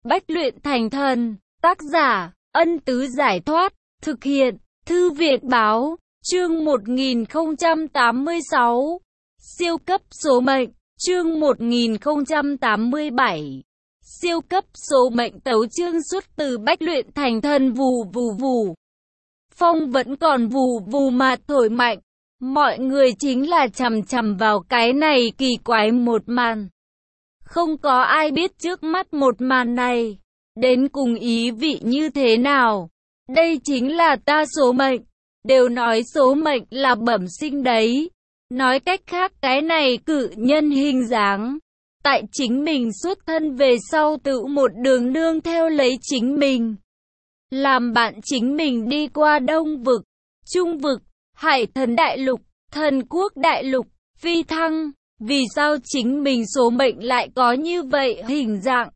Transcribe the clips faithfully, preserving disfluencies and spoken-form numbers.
Bách luyện thành thần. Tác giả, Ân Tứ Giải Thoát. Thực hiện, Thư viện Báo. Chương một nghìn không trăm tám mươi sáu. Siêu cấp số mệnh. Chương một nghìn không trăm tám mươi bảy. Siêu cấp số mệnh. Tấu chương xuất từ Bách luyện thành thần. Vù vù vù. Phong vẫn còn vù vù mà thổi mạnh. Mọi người chính là chằm chằm vào cái này kỳ quái một màn. Không có ai biết trước mắt một màn này đến cùng ý vị như thế nào. Đây chính là ta số mệnh. Đều nói số mệnh là bẩm sinh đấy. Nói cách khác, cái này cự nhân hình dáng tại chính mình xuất thân về sau tự một đường nương theo lấy chính mình, làm bạn chính mình đi qua Đông vực, Trung vực, Hải Thần Đại Lục, Thần Quốc Đại Lục, phi thăng. Vì sao chính mình số mệnh lại có như vậy hình dạng?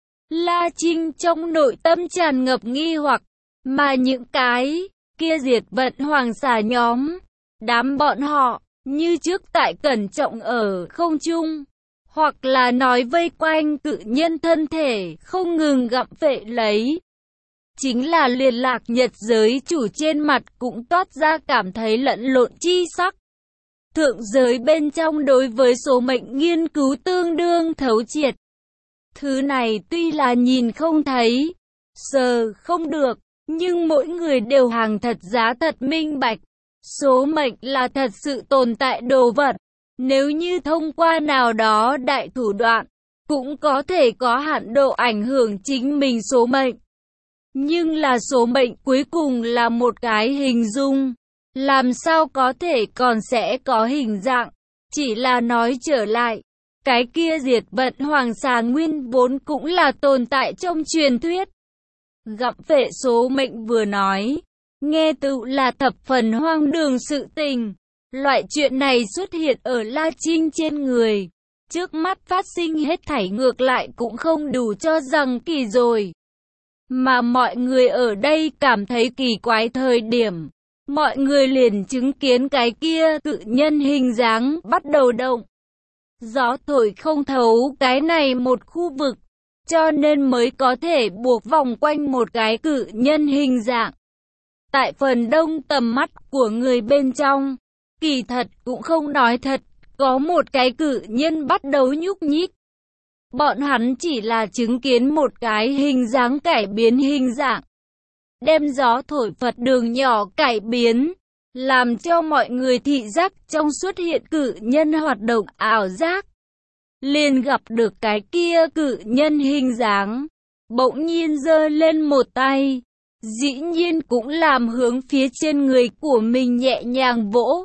La Trinh trong nội tâm tràn ngập nghi hoặc, mà những cái kia diệt vận hoàng xà nhóm, đám bọn họ như trước tại cẩn trọng ở không trung, hoặc là nói vây quanh cự nhân thân thể không ngừng gặm phệ lấy. Chính là liên lạc nhật giới chủ trên mặt cũng toát ra cảm thấy lẫn lộn chi sắc. Thượng giới bên trong đối với số mệnh nghiên cứu tương đương thấu triệt. Thứ này tuy là nhìn không thấy, sờ không được, nhưng mỗi người đều hàng thật giá thật minh bạch. Số mệnh là thật sự tồn tại đồ vật. Nếu như thông qua nào đó đại thủ đoạn, cũng có thể có hạn độ ảnh hưởng chính mình số mệnh. Nhưng là số mệnh cuối cùng là một cái hình dung. Làm sao có thể còn sẽ có hình dạng? Chỉ là nói trở lại, cái kia diệt vận hoàng xà nguyên vốn cũng là tồn tại trong truyền thuyết. Gặm phệ số mệnh vừa nói, nghe tự là thập phần hoang đường sự tình. Loại chuyện này xuất hiện ở La Trinh trên người. Trước mắt phát sinh hết thảy ngược lại cũng không đủ cho rằng kỳ rồi. Mà mọi người ở đây cảm thấy kỳ quái thời điểm, mọi người liền chứng kiến cái kia cự nhân hình dáng bắt đầu động. Gió thổi không thấu cái này một khu vực, cho nên mới có thể buộc vòng quanh một cái cự nhân hình dạng. Tại phần đông tầm mắt của người bên trong, kỳ thật cũng không nói thật, có một cái cự nhân bắt đầu nhúc nhích. Bọn hắn chỉ là chứng kiến một cái hình dáng cải biến hình dạng. Đem gió thổi Phật đường nhỏ cải biến, làm cho mọi người thị giác trong xuất hiện cự nhân hoạt động ảo giác. Liền gặp được cái kia cự nhân hình dáng, bỗng nhiên giơ lên một tay, dĩ nhiên cũng làm hướng phía trên người của mình nhẹ nhàng vỗ.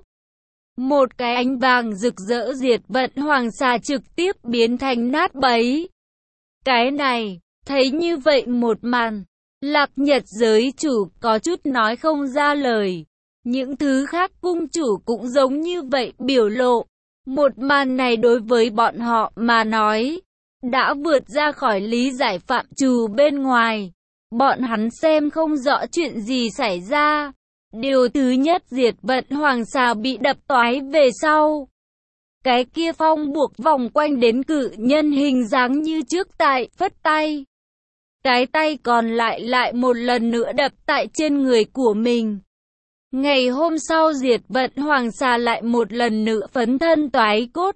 Một cái ánh vàng rực rỡ diệt vận hoàng xà trực tiếp biến thành nát bấy. Cái này, thấy như vậy một màn, Lạc Nhật giới chủ có chút nói không ra lời. Những thứ khác cung chủ cũng giống như vậy biểu lộ. Một màn này đối với bọn họ mà nói, đã vượt ra khỏi lý giải phạm trù bên ngoài. Bọn hắn xem không rõ chuyện gì xảy ra. Điều thứ nhất, diệt vận hoàng xà bị đập toái về sau. Cái kia phong buộc vòng quanh đến cự nhân hình dáng như trước tại phất tay. Cái tay còn lại lại một lần nữa đập tại trên người của mình. Ngày hôm sau diệt vận hoàng xà lại một lần nữa phấn thân toái cốt,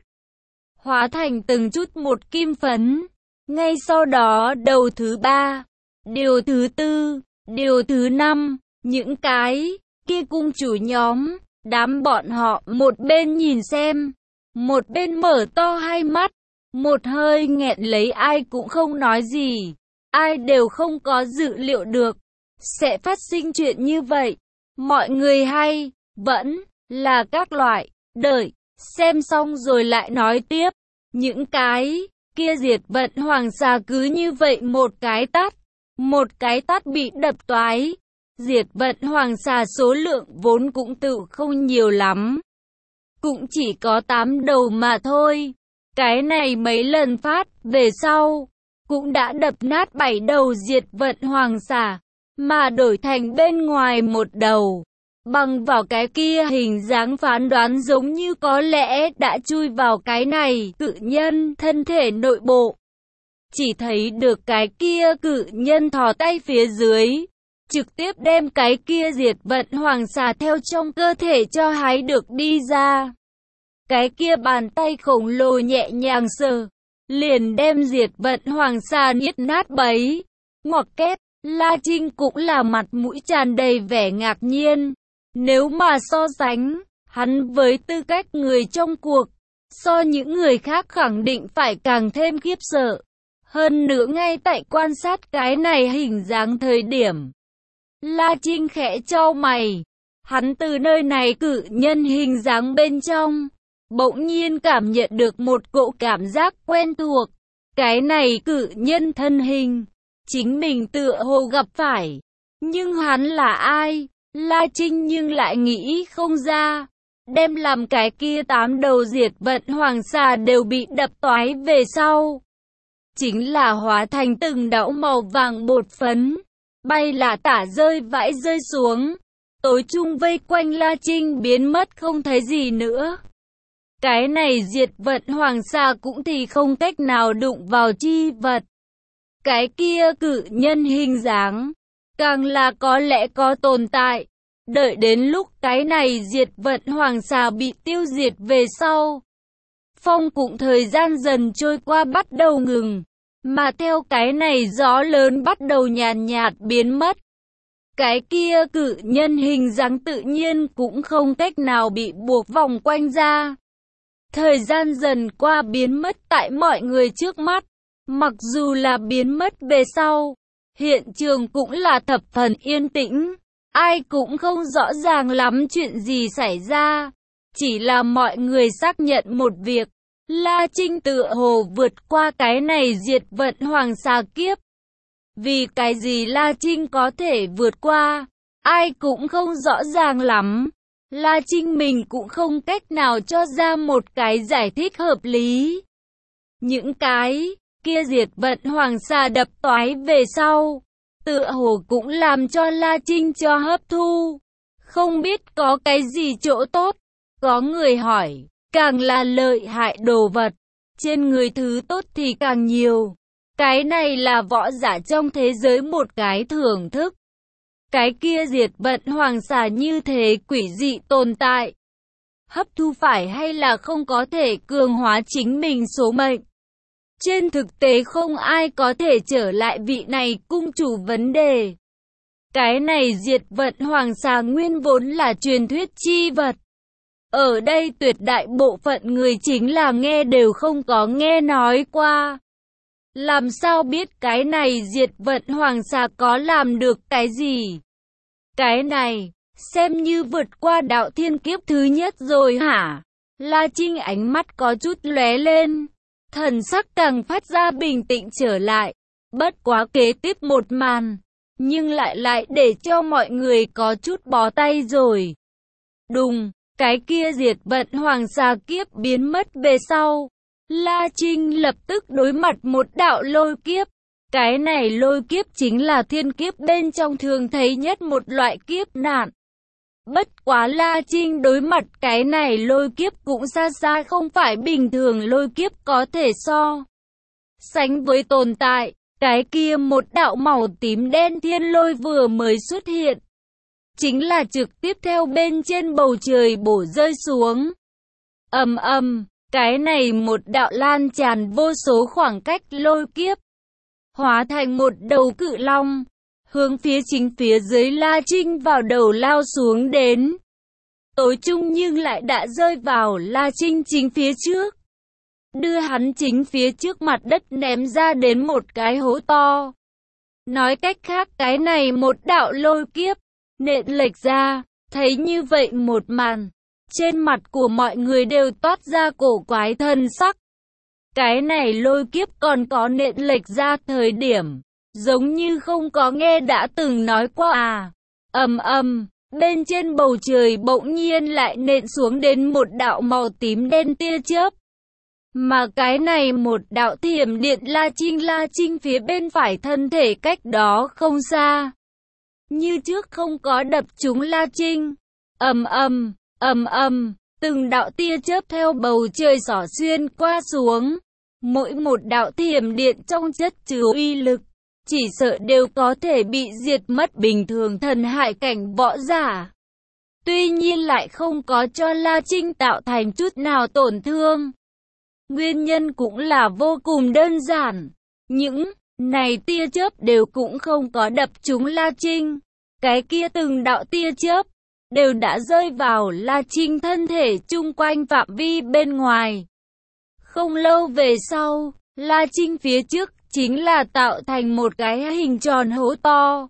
hóa thành từng chút một kim phấn. Ngay sau đó đầu thứ ba, điều thứ tư, điều thứ năm, những cái kia cung chủ nhóm, đám bọn họ một bên nhìn xem, một bên mở to hai mắt, một hơi nghẹn lấy, ai cũng không nói gì. Ai đều không có dự liệu được sẽ phát sinh chuyện như vậy. Mọi người hay vẫn là các loại đợi xem xong rồi lại nói tiếp. Những cái kia diệt vận hoàng xà cứ như vậy một cái tát, một cái tát bị đập toái. Diệt vận hoàng xà số lượng vốn cũng tự không nhiều lắm, cũng chỉ có tám đầu mà thôi. Cái này mấy lần phát về sau cũng đã đập nát bảy đầu diệt vận hoàng xà, mà đổi thành bên ngoài một đầu. Bằng vào cái kia hình dáng phán đoán giống như có lẽ đã chui vào cái này cự nhân thân thể nội bộ. chỉ thấy được cái kia cự nhân thò tay phía dưới, trực tiếp đem cái kia diệt vận hoàng xà theo trong cơ thể cho hái được đi ra. Cái kia bàn tay khổng lồ nhẹ nhàng sờ, liền đem diệt vận hoàng xà niết nát bấy. Ngoặc kép, La Trinh cũng là mặt mũi tràn đầy vẻ ngạc nhiên. Nếu mà so sánh, hắn với tư cách người trong cuộc, so những người khác khẳng định phải càng thêm khiếp sợ. Hơn nữa ngay tại quan sát cái này hình dáng thời điểm, La Trinh khẽ chau mày. Hắn từ nơi này cự nhân hình dáng bên trong, bỗng nhiên cảm nhận được một cỗ cảm giác quen thuộc. Cái này cự nhân thân hình, chính mình tựa hồ gặp phải. Nhưng hắn là ai? La Trinh nhưng lại nghĩ không ra. Đem làm cái kia tám đầu diệt vận hoàng xà đều bị đập toái về sau, chính là hóa thành từng đảo màu vàng bột phấn, bay lả tả rơi vãi rơi xuống. Tối trung vây quanh La Trinh biến mất không thấy gì nữa. Cái này diệt vận hoàng xà cũng thì không cách nào đụng vào chi vật. Cái kia cự nhân hình dáng, càng là có lẽ có tồn tại. Đợi đến lúc cái này diệt vận hoàng xà bị tiêu diệt về sau, phong cũng thời gian dần trôi qua bắt đầu ngừng. Mà theo cái này gió lớn bắt đầu nhàn nhạt, nhạt biến mất. Cái kia cự nhân hình dáng tự nhiên cũng không cách nào bị buộc vòng quanh ra. Thời gian dần qua biến mất tại mọi người trước mắt. Mặc dù là biến mất về sau, hiện trường cũng là thập phần yên tĩnh. Ai cũng không rõ ràng lắm chuyện gì xảy ra. Chỉ là mọi người xác nhận một việc. La Trinh tựa hồ vượt qua cái này diệt vận hoàng xà kiếp. Vì cái gì La Trinh có thể vượt qua, ai cũng không rõ ràng lắm. La Trinh mình cũng không cách nào cho ra một cái giải thích hợp lý. Những cái kia diệt vận hoàng xà đập toái về sau, tựa hồ cũng làm cho La Trinh cho hấp thu. Không biết có cái gì chỗ tốt. Có người hỏi, càng là lợi hại đồ vật, trên người thứ tốt thì càng nhiều. Cái này là võ giả trong thế giới một cái thưởng thức. Cái kia diệt vận hoàng xà như thế quỷ dị tồn tại, hấp thu phải hay là không có thể cường hóa chính mình số mệnh. Trên thực tế không ai có thể trở lại vị này cung chủ vấn đề. Cái này diệt vận hoàng xà nguyên vốn là truyền thuyết chi vật. Ở đây tuyệt đại bộ phận người chính là nghe đều không có nghe nói qua. Làm sao biết cái này diệt vận hoàng xà có làm được cái gì? Cái này, xem như vượt qua đạo thiên kiếp thứ nhất rồi hả? La Trinh ánh mắt có chút lóe lên, thần sắc càng phát ra bình tĩnh trở lại. Bất quá kế tiếp một màn, nhưng lại lại để cho mọi người có chút bó tay rồi. Đùng, cái kia diệt vận hoàng xà kiếp biến mất về sau, La Trinh lập tức đối mặt một đạo lôi kiếp. Cái này lôi kiếp chính là thiên kiếp bên trong thường thấy nhất một loại kiếp nạn. Bất quá La Trinh đối mặt cái này lôi kiếp cũng xa xa không phải bình thường lôi kiếp có thể so sánh với tồn tại. Cái kia một đạo màu tím đen thiên lôi vừa mới xuất hiện, chính là trực tiếp theo bên trên bầu trời bổ rơi xuống. Ầm ầm, cái này một đạo lan tràn vô số khoảng cách lôi kiếp, hóa thành một đầu cự long, hướng phía chính phía dưới La Trinh vào đầu lao xuống đến. Tối trung nhưng lại đã rơi vào La Trinh chính phía trước, đưa hắn chính phía trước mặt đất ném ra đến một cái hố to. Nói cách khác cái này một đạo lôi kiếp, nện lệch ra, thấy như vậy một màn, trên mặt của mọi người đều toát ra cổ quái thân sắc. Cái này lôi kiếp còn có nện lệch ra thời điểm, giống như không có nghe đã từng nói qua à. Ầm ầm, bên trên bầu trời bỗng nhiên lại nện xuống đến một đạo màu tím đen tia chớp. Mà cái này một đạo thiểm điện La Trinh La Trinh phía bên phải thân thể cách đó không xa. Như trước không có đập trúng La Trinh. Ầm ầm, ầm ầm, từng đạo tia chớp theo bầu trời xỏ xuyên qua xuống. Mỗi một đạo thiểm điện trong chất chứa uy lực, chỉ sợ đều có thể bị diệt mất bình thường thần hải cảnh võ giả. Tuy nhiên lại không có cho La Trinh tạo thành chút nào tổn thương. Nguyên nhân cũng là vô cùng đơn giản. Những này tia chớp đều cũng không có đập trúng La Trinh. Cái kia từng đạo tia chớp đều đã rơi vào La Trinh thân thể chung quanh phạm vi bên ngoài. Không lâu về sau, La Trinh phía trước chính là tạo thành một cái hình tròn hố to.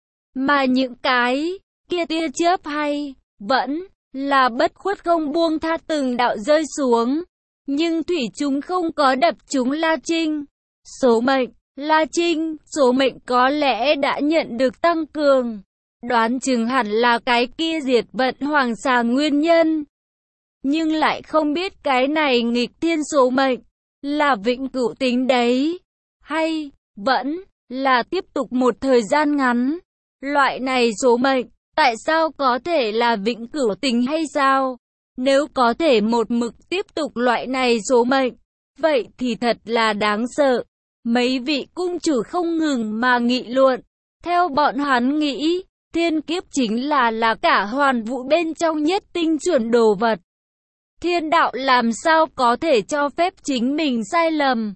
Mà những cái kia tia chớp hay vẫn là bất khuất không buông tha từng đạo rơi xuống. Nhưng thủy chúng không có đập trúng La Trinh. Số mệnh, La Trinh, số mệnh có lẽ đã nhận được tăng cường. Đoán chừng hẳn là cái kia diệt vận hoàng xà nguyên nhân. Nhưng lại không biết cái này nghịch thiên số mệnh là vĩnh cửu tính đấy. Hay vẫn là tiếp tục một thời gian ngắn. Loại này số mệnh, tại sao có thể là vĩnh cửu tính hay sao? Nếu có thể một mực tiếp tục loại này số mệnh, vậy thì thật là đáng sợ. Mấy vị cung chủ không ngừng mà nghị luận. Theo bọn hắn nghĩ, thiên kiếp chính là là cả hoàn vũ bên trong nhất tinh chuẩn đồ vật. Thiên đạo làm sao có thể cho phép chính mình sai lầm.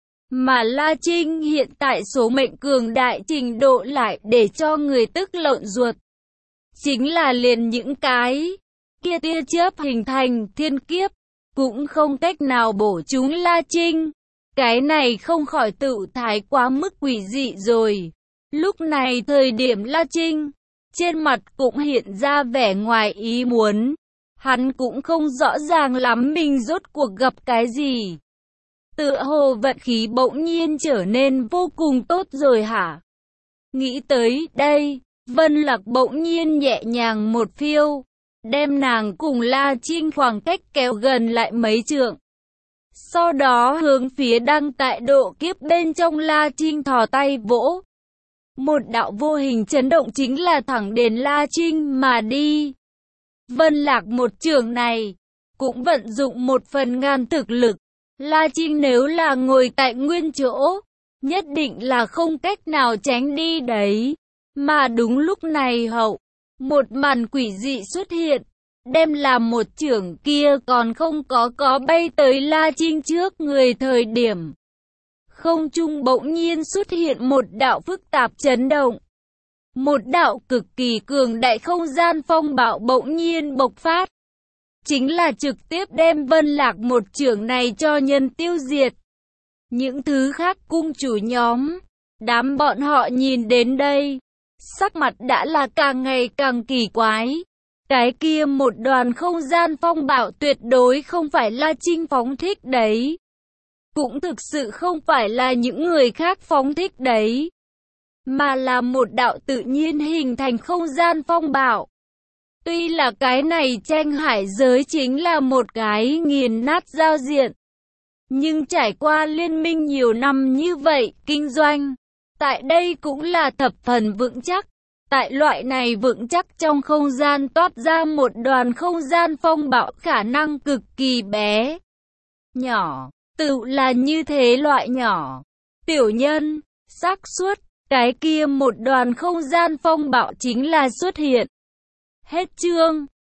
Mà La Trinh hiện tại số mệnh cường đại trình độ lại để cho người tức lợn ruột. Chính là liền những cái kia tia chớp hình thành thiên kiếp, cũng không cách nào bổ chúng La Trinh. Cái này không khỏi tự thái quá mức quỷ dị rồi. Lúc này thời điểm La Trinh, trên mặt cũng hiện ra vẻ ngoài ý muốn. Hắn cũng không rõ ràng lắm mình rốt cuộc gặp cái gì. Tựa hồ vận khí bỗng nhiên trở nên vô cùng tốt rồi hả? Nghĩ tới đây, Vân Lạc bỗng nhiên nhẹ nhàng một phiêu, đem nàng cùng La Trinh khoảng cách kéo gần lại mấy trượng. Sau đó hướng phía đang tại độ kiếp bên trong La Trinh thò tay vỗ. Một đạo vô hình chấn động chính là thẳng đến La Trinh mà đi. Vân Lạc một trường này, cũng vận dụng một phần ngàn thực lực. La Trinh nếu là ngồi tại nguyên chỗ, nhất định là không cách nào tránh đi đấy. Mà đúng lúc này hậu, một màn quỷ dị xuất hiện, đem làm một chưởng kia còn không có có bay tới La Trinh trước người thời điểm. Không trung bỗng nhiên xuất hiện một đạo phức tạp chấn động. Một đạo cực kỳ cường đại không gian phong bạo bỗng nhiên bộc phát. Chính là trực tiếp đem Vân Lạc một chưởng này cho nhân tiêu diệt. Những thứ khác cung chủ nhóm, đám bọn họ nhìn đến đây, sắc mặt đã là càng ngày càng kỳ quái. Cái kia một đoàn không gian phong bạo tuyệt đối không phải La Trinh phóng thích đấy. Cũng thực sự không phải là những người khác phóng thích đấy. Mà là một đạo tự nhiên hình thành không gian phong bạo. Tuy là cái này tranh hải giới chính là một cái nghiền nát giao diện. Nhưng trải qua liên minh nhiều năm như vậy, kinh doanh, tại đây cũng là thập phần vững chắc. Tại loại này vững chắc trong không gian toát ra một đoàn không gian phong bạo khả năng cực kỳ bé. Nhỏ, tự là như thế loại nhỏ. Tiểu nhân, xác suất, cái kia một đoàn không gian phong bạo chính là xuất hiện. Hết chương.